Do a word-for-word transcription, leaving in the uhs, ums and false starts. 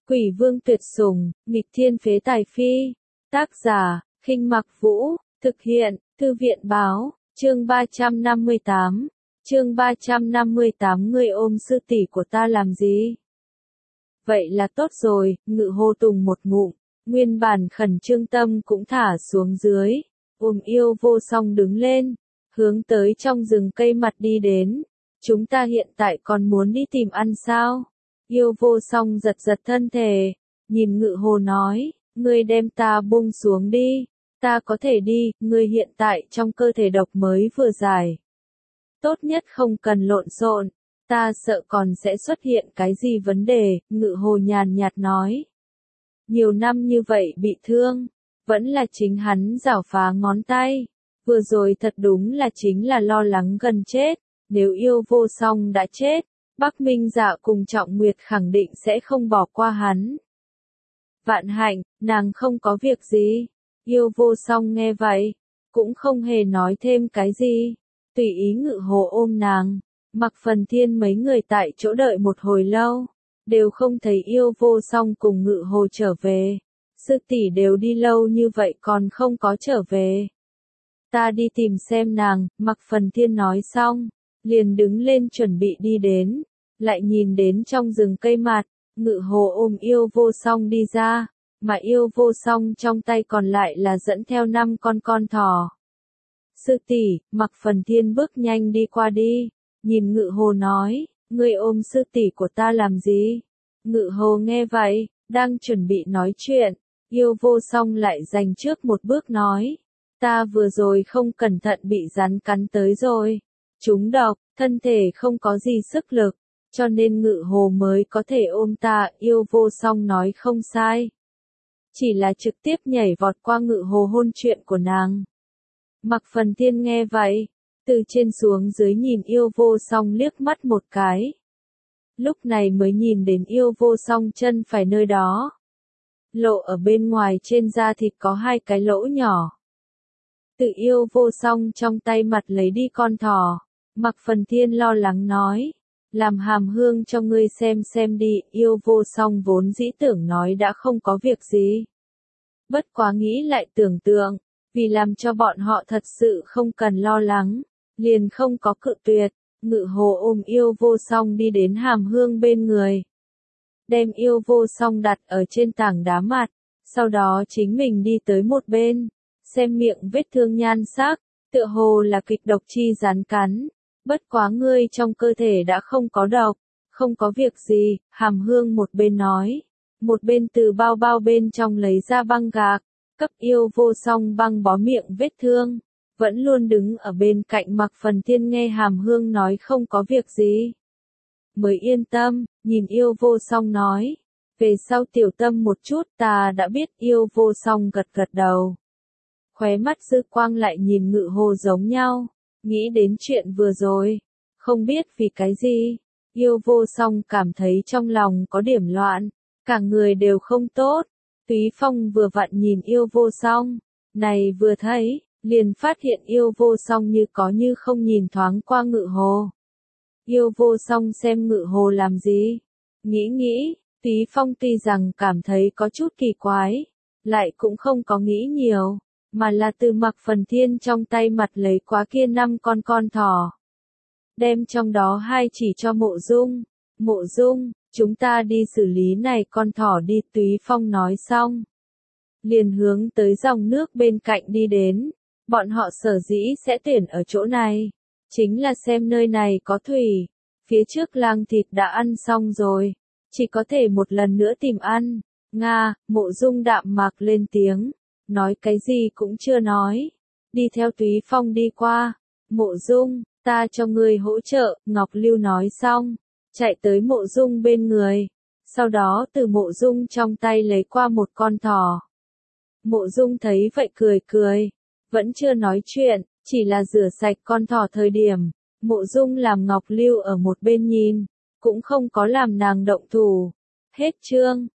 Quỷ vương tuyệt sủng, nghịch thiên phế tài phi. Tác giả, Khinh Mặc Vũ, thực hiện, Thư viện báo, chương ba trăm năm mươi tám. Chương ba trăm năm mươi tám ngươi ôm sư tỷ của ta làm gì? Vậy là tốt rồi, Ngự hô tùng một ngụm, nguyên bản khẩn trương tâm cũng thả xuống dưới, ôm Yêu Vô Song đứng lên, hướng tới trong rừng cây mặt đi đến. Chúng ta hiện tại còn muốn đi tìm ăn sao? Yêu Vô Song giật giật thân thể, nhìn Ngự Hồ nói, ngươi đem ta buông xuống đi, ta có thể đi, ngươi hiện tại trong cơ thể độc mới vừa giải. Tốt nhất không cần lộn xộn, ta sợ còn sẽ xuất hiện cái gì vấn đề, Ngự Hồ nhàn nhạt nói. Nhiều năm như vậy bị thương, vẫn là chính hắn giảo phá ngón tay, vừa rồi thật đúng là chính là lo lắng gần chết, nếu Yêu Vô Song đã chết, Bắc Minh Dạ cùng Trọng Nguyệt khẳng định sẽ không bỏ qua hắn. Vạn hạnh, nàng không có việc gì. Yêu Vô Song nghe vậy, cũng không hề nói thêm cái gì, tùy ý Ngự Hồ ôm nàng. Mặc Phần Thiên mấy người tại chỗ đợi một hồi lâu, đều không thấy Yêu Vô Song cùng Ngự Hồ trở về. Sư tỷ đều đi lâu như vậy còn không có trở về. Ta đi tìm xem nàng, Mặc Phần Thiên nói xong, liền đứng lên chuẩn bị đi đến, lại nhìn đến trong rừng cây mạt, Ngự Hồ ôm Yêu Vô Song đi ra, mà Yêu Vô Song trong tay còn lại là dẫn theo năm con con thỏ. Sư tỷ, Mặc Phần Thiên bước nhanh đi qua đi, nhìn Ngự Hồ nói, ngươi ôm sư tỷ của ta làm gì? Ngự Hồ nghe vậy, đang chuẩn bị nói chuyện, Yêu Vô Song lại giành trước một bước nói, ta vừa rồi không cẩn thận bị rắn cắn tới rồi, trúng độc, thân thể không có gì sức lực, cho nên Ngự Hồ mới có thể ôm ta. Yêu Vô Song nói không sai, chỉ là trực tiếp nhảy vọt qua Ngự Hồ hôn chuyện của nàng. Mặc Phần Thiên nghe vậy, từ trên xuống dưới nhìn Yêu Vô Song liếc mắt một cái, lúc này mới nhìn đến Yêu Vô Song chân phải nơi đó, lộ ở bên ngoài trên da thịt có hai cái lỗ nhỏ. Tự Yêu Vô Song trong tay mặt lấy đi con thỏ, Mặc Phần Thiên lo lắng nói, làm hàm hương cho ngươi xem xem đi. Yêu Vô Song vốn dĩ tưởng nói đã không có việc gì, bất quá nghĩ lại tưởng tượng, vì làm cho bọn họ thật sự không cần lo lắng, liền không có cự tuyệt. Ngự Hồ ôm Yêu Vô Song đi đến hàm hương bên người, đem Yêu Vô Song đặt ở trên tảng đá mặt, sau đó chính mình đi tới một bên, xem miệng vết thương nhan sắc, tựa hồ là kịch độc chi rắn cắn, bất quá ngươi trong cơ thể đã không có độc, không có việc gì. Hàm hương một bên nói, một bên từ bao bao bên trong lấy ra băng gạc, cấp Yêu Vô Song băng bó miệng vết thương. Vẫn luôn đứng ở bên cạnh Mặc Phần Thiên nghe hàm hương nói không có việc gì, mới yên tâm, nhìn Yêu Vô Song nói, về sau tiểu tâm một chút, ta đã biết. Yêu Vô Song gật gật đầu, khóe mắt dư quang lại nhìn Ngự Hồ giống nhau, nghĩ đến chuyện vừa rồi, không biết vì cái gì, Yêu Vô Song cảm thấy trong lòng có điểm loạn, cả người đều không tốt. Túy Phong vừa vặn nhìn Yêu Vô Song, này vừa thấy, liền phát hiện Yêu Vô Song như có như không nhìn thoáng qua Ngự Hồ. Yêu Vô Song xem Ngự Hồ làm gì? Nghĩ nghĩ, Túy Phong tuy rằng cảm thấy có chút kỳ quái, lại cũng không có nghĩ nhiều, mà là từ Mặc Phần Thiên trong tay mặt lấy quá kia năm con con thỏ, đem trong đó hai chỉ cho Mộ Dung. Mộ Dung, chúng ta đi xử lý này con thỏ đi. Túy Phong nói xong, liền hướng tới dòng nước bên cạnh đi đến. Bọn họ sở dĩ sẽ tuyển ở chỗ này, chính là xem nơi này có thủy, phía trước lang thịt đã ăn xong rồi, chỉ có thể một lần nữa tìm ăn. Nga, Mộ Dung đạm mạc lên tiếng, nói cái gì cũng chưa nói, đi theo Túy Phong đi qua. Mộ Dung, ta cho ngươi hỗ trợ. Ngọc Lưu nói xong, chạy tới Mộ Dung bên người, sau đó từ Mộ Dung trong tay lấy qua một con thỏ. Mộ Dung thấy vậy cười cười, vẫn chưa nói chuyện, chỉ là rửa sạch con thỏ thời điểm, Mộ Dung làm Ngọc Lưu ở một bên nhìn, cũng không có làm nàng động thủ. Hết chương.